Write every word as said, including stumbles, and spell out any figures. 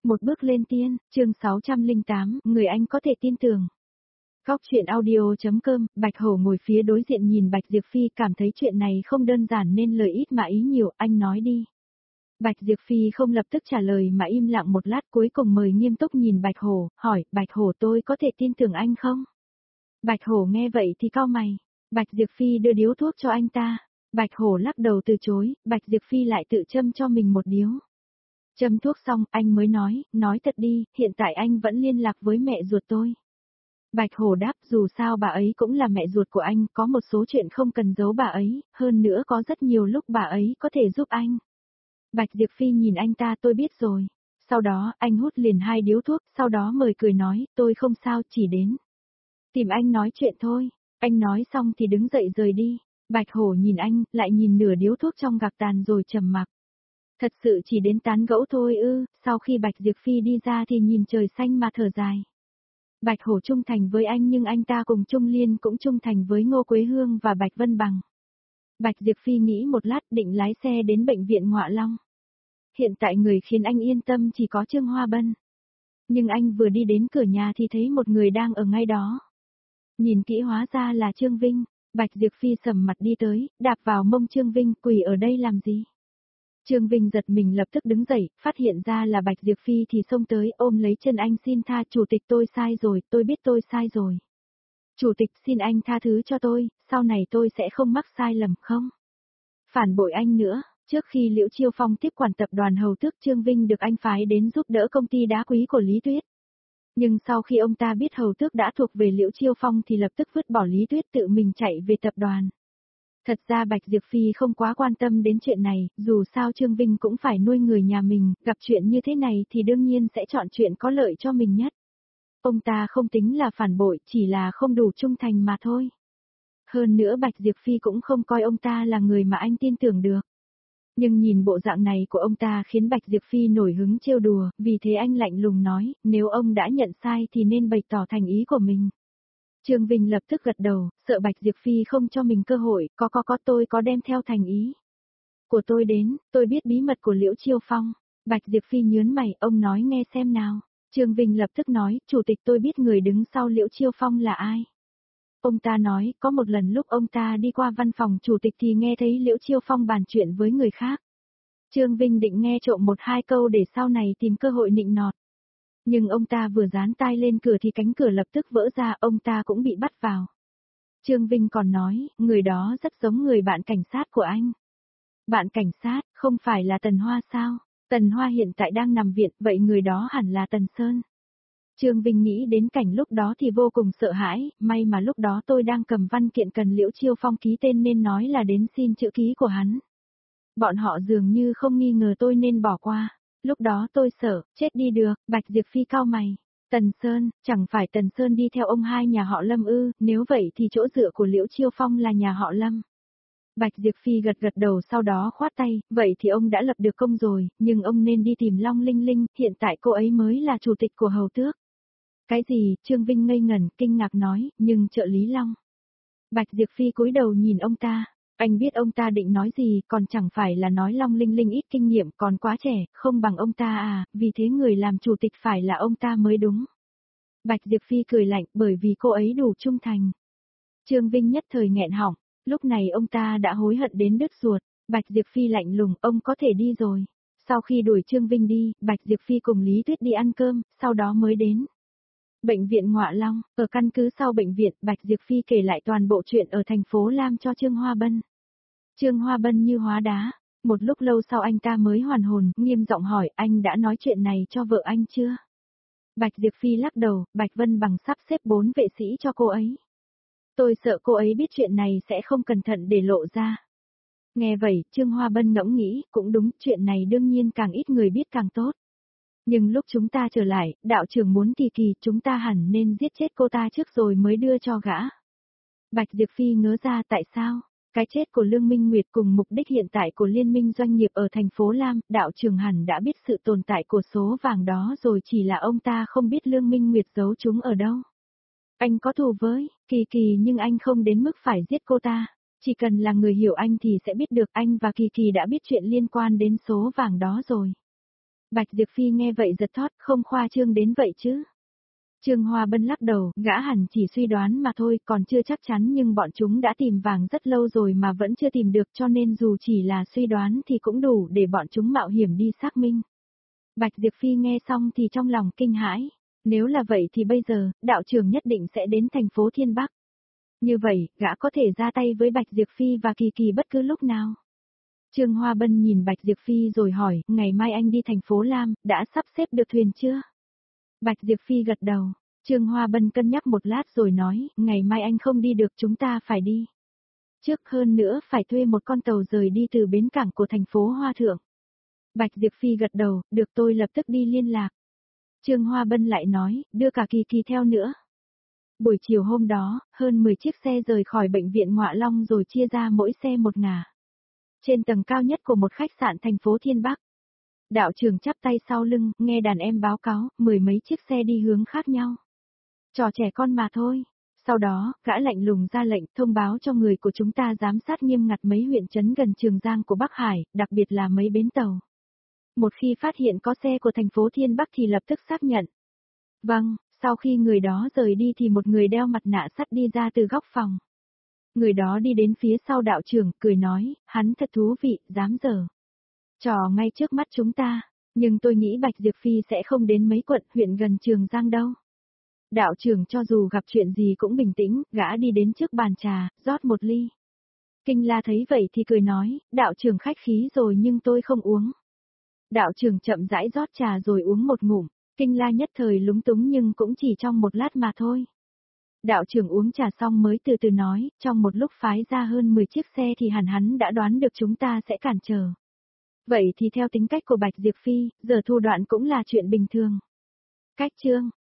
Một bước lên tiên, chương sáu trăm lẻ tám, người anh có thể tin tưởng. Góc chuyện audio.com, Bạch Hổ ngồi phía đối diện nhìn Bạch Diệp Phi cảm thấy chuyện này không đơn giản nên lời ít mà ý nhiều, anh nói đi. Bạch Diệp Phi không lập tức trả lời mà im lặng một lát cuối cùng mời nghiêm túc nhìn Bạch Hổ, hỏi, Bạch Hổ tôi có thể tin tưởng anh không? Bạch Hổ nghe vậy thì cau mày. Bạch Diệp Phi đưa điếu thuốc cho anh ta. Bạch Hổ lắc đầu từ chối, Bạch Diệp Phi lại tự châm cho mình một điếu. Châm thuốc xong, anh mới nói, nói thật đi, hiện tại anh vẫn liên lạc với mẹ ruột tôi. Bạch Hổ đáp, dù sao bà ấy cũng là mẹ ruột của anh, có một số chuyện không cần giấu bà ấy, hơn nữa có rất nhiều lúc bà ấy có thể giúp anh. Bạch Diệp Phi nhìn anh ta, tôi biết rồi. Sau đó, anh hút liền hai điếu thuốc, sau đó mời cười nói, tôi không sao, chỉ đến tìm anh nói chuyện thôi. Anh nói xong thì đứng dậy rời đi. Bạch Hổ nhìn anh, lại nhìn nửa điếu thuốc trong gạc tàn rồi trầm mặc. Thật sự chỉ đến tán gẫu thôi ư? Sau khi Bạch Diệp Phi đi ra thì nhìn trời xanh mà thở dài. Bạch Hổ trung thành với anh nhưng anh ta cùng Trung Liên cũng trung thành với Ngô Quế Hương và Bạch Vân Bằng. Bạch Diệp Phi nghĩ một lát định lái xe đến bệnh viện Ngọa Long. Hiện tại người khiến anh yên tâm chỉ có Trương Hoa Bân. Nhưng anh vừa đi đến cửa nhà thì thấy một người đang ở ngay đó. Nhìn kỹ hóa ra là Trương Vinh. Bạch Diệp Phi sầm mặt đi tới, đạp vào mông Trương Vinh, quỳ ở đây làm gì? Trương Vinh giật mình lập tức đứng dậy, phát hiện ra là Bạch Diệp Phi thì xông tới ôm lấy chân anh, xin tha, chủ tịch tôi sai rồi, tôi biết tôi sai rồi. Chủ tịch xin anh tha thứ cho tôi, sau này tôi sẽ không mắc sai lầm không? Phản bội anh nữa, trước khi Liễu Chiêu Phong tiếp quản tập đoàn Hầu Tước, Trương Vinh được anh phái đến giúp đỡ công ty đá quý của Lý Tuyết. Nhưng sau khi ông ta biết Hầu Tước đã thuộc về Liễu Chiêu Phong thì lập tức vứt bỏ Lý Tuyết tự mình chạy về tập đoàn. Thật ra Bạch Diệp Phi không quá quan tâm đến chuyện này, dù sao Trương Vinh cũng phải nuôi người nhà mình, gặp chuyện như thế này thì đương nhiên sẽ chọn chuyện có lợi cho mình nhất. Ông ta không tính là phản bội, chỉ là không đủ trung thành mà thôi. Hơn nữa Bạch Diệp Phi cũng không coi ông ta là người mà anh tin tưởng được. Nhưng nhìn bộ dạng này của ông ta khiến Bạch Diệp Phi nổi hứng trêu đùa, vì thế anh lạnh lùng nói, nếu ông đã nhận sai thì nên bày tỏ thành ý của mình. Trương Vinh lập tức gật đầu, sợ Bạch Diệp Phi không cho mình cơ hội, có có có tôi có đem theo thành ý của tôi đến, tôi biết bí mật của Liễu Chiêu Phong. Bạch Diệp Phi nhớn mày, ông nói nghe xem nào. Trương Vinh lập tức nói, chủ tịch tôi biết người đứng sau Liễu Chiêu Phong là ai. Ông ta nói, có một lần lúc ông ta đi qua văn phòng chủ tịch thì nghe thấy Liễu Chiêu Phong bàn chuyện với người khác. Trương Vinh định nghe trộm một hai câu để sau này tìm cơ hội nịnh nọt. Nhưng ông ta vừa dán tai lên cửa thì cánh cửa lập tức vỡ ra, ông ta cũng bị bắt vào. Trương Vinh còn nói, người đó rất giống người bạn cảnh sát của anh. Bạn cảnh sát, không phải là Tần Hoa sao? Tần Hoa hiện tại đang nằm viện, vậy người đó hẳn là Tần Sơn. Trương Vinh nghĩ đến cảnh lúc đó thì vô cùng sợ hãi, may mà lúc đó tôi đang cầm văn kiện cần Liễu Chiêu Phong ký tên nên nói là đến xin chữ ký của hắn. Bọn họ dường như không nghi ngờ tôi nên bỏ qua. Lúc đó tôi sợ, chết đi được, Bạch Diệp Phi cau mày. Tần Sơn, chẳng phải Tần Sơn đi theo ông hai nhà họ Lâm ư, nếu vậy thì chỗ dựa của Liễu Chiêu Phong là nhà họ Lâm. Bạch Diệp Phi gật gật đầu sau đó khoát tay, vậy thì ông đã lập được công rồi, nhưng ông nên đi tìm Long Linh Linh, hiện tại cô ấy mới là chủ tịch của Hầu Tước. Cái gì, Trương Vinh ngây ngẩn, kinh ngạc nói, nhưng trợ lý Long. Bạch Diệp Phi cúi đầu nhìn ông ta. Anh biết ông ta định nói gì, còn chẳng phải là nói Long Linh Linh ít kinh nghiệm, còn quá trẻ, không bằng ông ta à, vì thế người làm chủ tịch phải là ông ta mới đúng. Bạch Diệp Phi cười lạnh, bởi vì cô ấy đủ trung thành. Trương Vinh nhất thời nghẹn họng, lúc này ông ta đã hối hận đến đứt ruột. Bạch Diệp Phi lạnh lùng, ông có thể đi rồi. Sau khi đuổi Trương Vinh đi, Bạch Diệp Phi cùng Lý Tuyết đi ăn cơm, sau đó mới đến bệnh viện Ngọa Long. Ở căn cứ sau bệnh viện, Bạch Diệp Phi kể lại toàn bộ chuyện ở thành phố Lam cho Trương Hoa Bân. Trương Hoa Bân như hóa đá. Một lúc lâu sau anh ta mới hoàn hồn, nghiêm giọng hỏi, anh đã nói chuyện này cho vợ anh chưa? Bạch Diệp Phi lắc đầu, Bạch Vân Bằng sắp xếp bốn vệ sĩ cho cô ấy. Tôi sợ cô ấy biết chuyện này sẽ không cẩn thận để lộ ra. Nghe vậy, Trương Hoa Bân ngẫm nghĩ, cũng đúng, chuyện này đương nhiên càng ít người biết càng tốt. Nhưng lúc chúng ta trở lại, đạo trưởng muốn Kỳ Kỳ, chúng ta hẳn nên giết chết cô ta trước rồi mới đưa cho gã. Bạch Diệp Phi ngớ ra tại sao? Cái chết của Lương Minh Nguyệt cùng mục đích hiện tại của liên minh doanh nghiệp ở thành phố Lam, đạo trưởng hẳn đã biết sự tồn tại của số vàng đó rồi, chỉ là ông ta không biết Lương Minh Nguyệt giấu chúng ở đâu. Anh có thù với Kỳ Kỳ nhưng anh không đến mức phải giết cô ta. Chỉ cần là người hiểu anh thì sẽ biết được anh và Kỳ Kỳ đã biết chuyện liên quan đến số vàng đó rồi. Bạch Diệp Phi nghe vậy giật thót, không khoa trương đến vậy chứ. Trương Hoa Bân lắc đầu, gã hẳn chỉ suy đoán mà thôi, còn chưa chắc chắn, nhưng bọn chúng đã tìm vàng rất lâu rồi mà vẫn chưa tìm được, cho nên dù chỉ là suy đoán thì cũng đủ để bọn chúng mạo hiểm đi xác minh. Bạch Diệp Phi nghe xong thì trong lòng kinh hãi, nếu là vậy thì bây giờ, đạo trưởng nhất định sẽ đến thành phố Thiên Bắc. Như vậy, gã có thể ra tay với Bạch Diệp Phi và Kỳ Kỳ bất cứ lúc nào. Trương Hoa Bân nhìn Bạch Diệp Phi rồi hỏi, ngày mai anh đi thành phố Lam, đã sắp xếp được thuyền chưa? Bạch Diệp Phi gật đầu. Trương Hoa Bân cân nhắc một lát rồi nói, ngày mai anh không đi được, chúng ta phải đi. Trước hơn nữa phải thuê một con tàu rời đi từ bến cảng của thành phố Hoa Thượng. Bạch Diệp Phi gật đầu, được, tôi lập tức đi liên lạc. Trương Hoa Bân lại nói, đưa cả Kỳ Kỳ theo nữa. Buổi chiều hôm đó, hơn mười chiếc xe rời khỏi bệnh viện Ngọa Long rồi chia ra mỗi xe một ngả. Trên tầng cao nhất của một khách sạn thành phố Thiên Bắc. Đạo trưởng chắp tay sau lưng, nghe đàn em báo cáo, mười mấy chiếc xe đi hướng khác nhau. Trò trẻ con mà thôi. Sau đó, gã lạnh lùng ra lệnh thông báo cho người của chúng ta giám sát nghiêm ngặt mấy huyện trấn gần Trường Giang của Bắc Hải, đặc biệt là mấy bến tàu. Một khi phát hiện có xe của thành phố Thiên Bắc thì lập tức xác nhận. Vâng, sau khi người đó rời đi thì một người đeo mặt nạ sắt đi ra từ góc phòng. Người đó đi đến phía sau đạo trưởng, cười nói, hắn thật thú vị, dám dở trò ngay trước mắt chúng ta, nhưng tôi nghĩ Bạch Diệp Phi sẽ không đến mấy quận huyện gần Trường Giang đâu. Đạo trưởng cho dù gặp chuyện gì cũng bình tĩnh, gã đi đến trước bàn trà, rót một ly. Kinh La thấy vậy thì cười nói, đạo trưởng khách khí rồi nhưng tôi không uống. Đạo trưởng chậm rãi rót trà rồi uống một ngụm, Kinh La nhất thời lúng túng nhưng cũng chỉ trong một lát mà thôi. Đạo trưởng uống trà xong mới từ từ nói, trong một lúc phái ra hơn mười chiếc xe thì hẳn hắn đã đoán được chúng ta sẽ cản trở. Vậy thì theo tính cách của Bạch Diệp Phi, giờ thủ đoạn cũng là chuyện bình thường. Cách chương